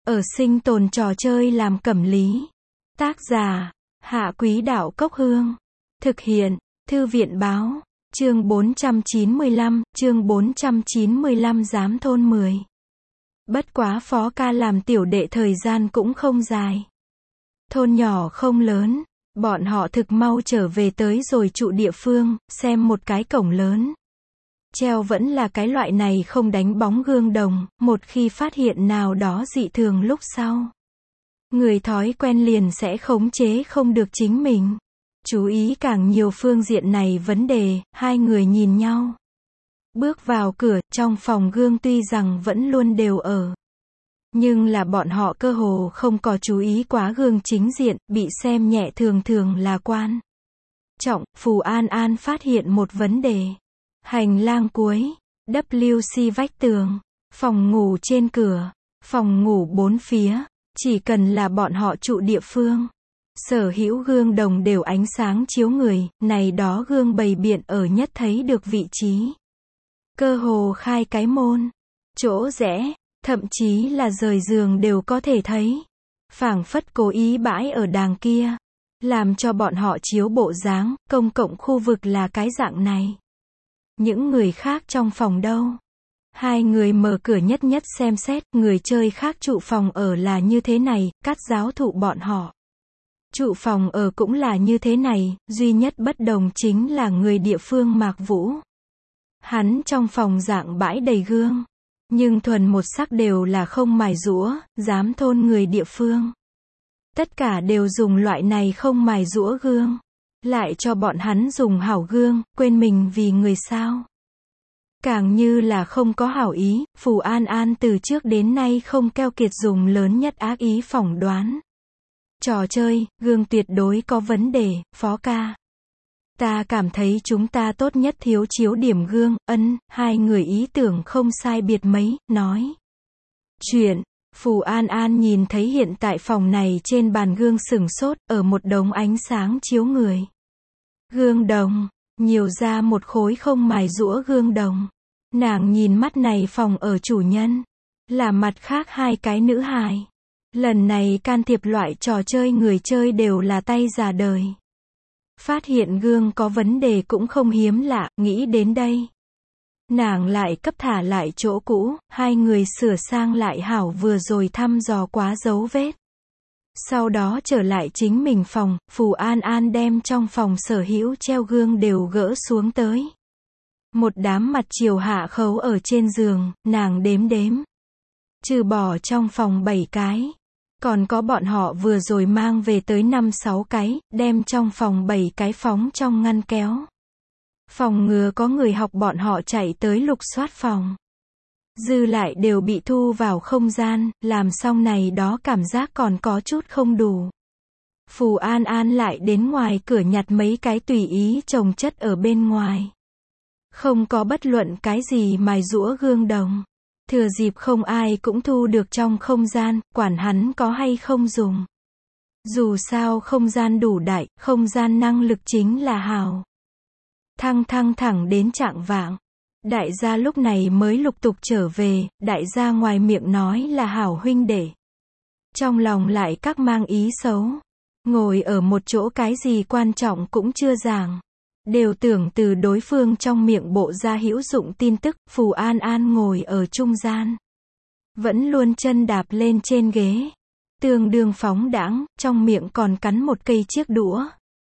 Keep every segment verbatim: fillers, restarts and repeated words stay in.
Ở sinh tồn trò chơi làm cẩm lý. Tác giả, Hạ Quý Đạo Cốc Hương. Thực hiện, Thư viện Báo. Chương bốn trăm chín mươi lăm, chương bốn trăm chín mươi lăm Giám thôn mười. Bất quá Phó Ca làm tiểu đệ thời gian cũng không dài. Thôn nhỏ không lớn, bọn họ thực mau trở về tới rồi trụ địa phương, xem một cái cổng lớn. Treo vẫn là cái loại này không đánh bóng gương đồng, một khi phát hiện nào đó dị thường lúc sau. Người thói quen liền sẽ khống chế không được chính mình. Chú ý càng nhiều phương diện này vấn đề, hai người nhìn nhau. Bước vào cửa, trong phòng gương tuy rằng vẫn luôn đều ở. Nhưng là bọn họ cơ hồ không có chú ý quá gương chính diện, bị xem nhẹ thường thường là quan trọng. Phù An An phát hiện một vấn đề. Hành lang cuối, W C vách tường, phòng ngủ trên cửa, phòng ngủ bốn phía, chỉ cần là bọn họ trụ địa phương. Sở hữu gương đồng đều ánh sáng chiếu người, này đó gương bày biện ở nhất thấy được vị trí. Cơ hồ khai cái môn, chỗ rẽ, thậm chí là rời giường đều có thể thấy. Phảng phất cố ý bãi ở đàng kia, làm cho bọn họ chiếu bộ dáng, công cộng khu vực là cái dạng này. Những người khác trong phòng đâu? Hai người mở cửa nhất nhất xem xét, người chơi khác trụ phòng ở là như thế này, cắt giáo thụ bọn họ. Trụ phòng ở cũng là như thế này, duy nhất bất đồng chính là người địa phương Mạc Vũ. Hắn trong phòng dạng bãi đầy gương, nhưng thuần một sắc đều là không mài rũa, giám thôn người địa phương. Tất cả đều dùng loại này không mài rũa gương. Lại cho bọn hắn dùng hảo gương, quên mình vì người sao. Càng như là không có hảo ý, Phù An An từ trước đến nay không keo kiệt dùng lớn nhất ác ý phỏng đoán. Trò chơi, gương tuyệt đối có vấn đề, Phó Ca. Ta cảm thấy chúng ta tốt nhất thiếu chiếu điểm gương, ân, hai người ý tưởng không sai biệt mấy, nói. Chuyện, Phù An An nhìn thấy hiện tại phòng này trên bàn gương sừng sốt, ở một đống ánh sáng chiếu người. Gương đồng, nhiều ra một khối không mài rũa gương đồng. Nàng nhìn mắt này phòng ở chủ nhân, là mặt khác hai cái nữ hài. Lần này can thiệp loại trò chơi người chơi đều là tay già đời. Phát hiện gương có vấn đề cũng không hiếm lạ, nghĩ đến đây. Nàng lại cấp thả lại chỗ cũ, hai người sửa sang lại hảo vừa rồi thăm dò quá dấu vết. Sau đó trở lại chính mình phòng, Phù An An đem trong phòng sở hữu treo gương đều gỡ xuống tới. Một đám mặt chiều hạ khấu ở trên giường, nàng đếm đếm. Trừ bỏ trong phòng bảy cái. Còn có bọn họ vừa rồi mang về tới năm sáu cái, đem trong phòng bảy cái phóng trong ngăn kéo. Phòng ngừa có người học bọn họ chạy tới lục soát phòng. Dư lại đều bị thu vào không gian, làm xong này đó cảm giác còn có chút không đủ. Phù An An lại đến ngoài cửa nhặt mấy cái tùy ý chồng chất ở bên ngoài. Không có bất luận cái gì mài rũa gương đồng. Thừa dịp không ai cũng thu được trong không gian, quản hắn có hay không dùng. Dù sao không gian đủ đại, không gian năng lực chính là hào. Thăng thăng thẳng đến trạng vạng. Đại gia lúc này mới lục tục trở về, đại gia ngoài miệng nói là hảo huynh đệ. Trong lòng lại các mang ý xấu. Ngồi ở một chỗ cái gì quan trọng cũng chưa giảng. Đều tưởng từ đối phương trong miệng bộ ra hữu dụng tin tức, Phù An An ngồi ở trung gian. Vẫn luôn chân đạp lên trên ghế. Tương đương phóng đãng, trong miệng còn cắn một cây chiếc đũa.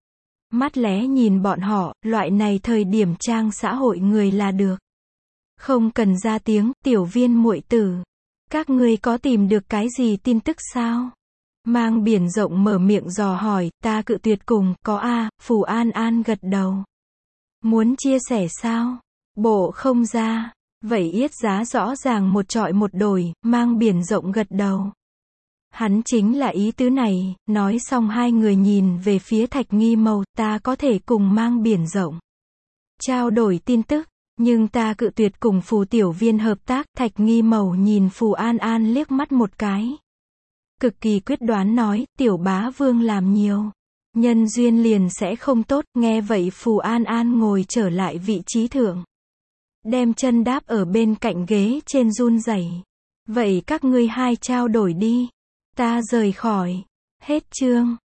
Mắt lé nhìn bọn họ, loại này thời điểm trang xã hội người là được. Không cần ra tiếng, tiểu viên muội tử. Các ngươi có tìm được cái gì tin tức sao? Mang biển rộng mở miệng dò hỏi, ta cự tuyệt cùng, có a, Phù An An gật đầu. Muốn chia sẻ sao? Bộ không ra. Vậy yết giá rõ ràng một trọi một đổi, mang biển rộng gật đầu. Hắn chính là ý tứ này, nói xong hai người nhìn về phía Thạch Nghi Mầu, ta có thể cùng mang biển rộng. Trao đổi tin tức, nhưng ta cự tuyệt cùng Phù tiểu viên hợp tác, Thạch Nghi Mầu nhìn Phù An An liếc mắt một cái. Cực kỳ quyết đoán nói, tiểu bá vương làm nhiều. Nhân duyên liền sẽ không tốt, nghe vậy Phù An An ngồi trở lại vị trí thượng. Đem chân đáp ở bên cạnh ghế trên run rẩy. Vậy các ngươi hai trao đổi đi. Ta rời khỏi. Hết chương.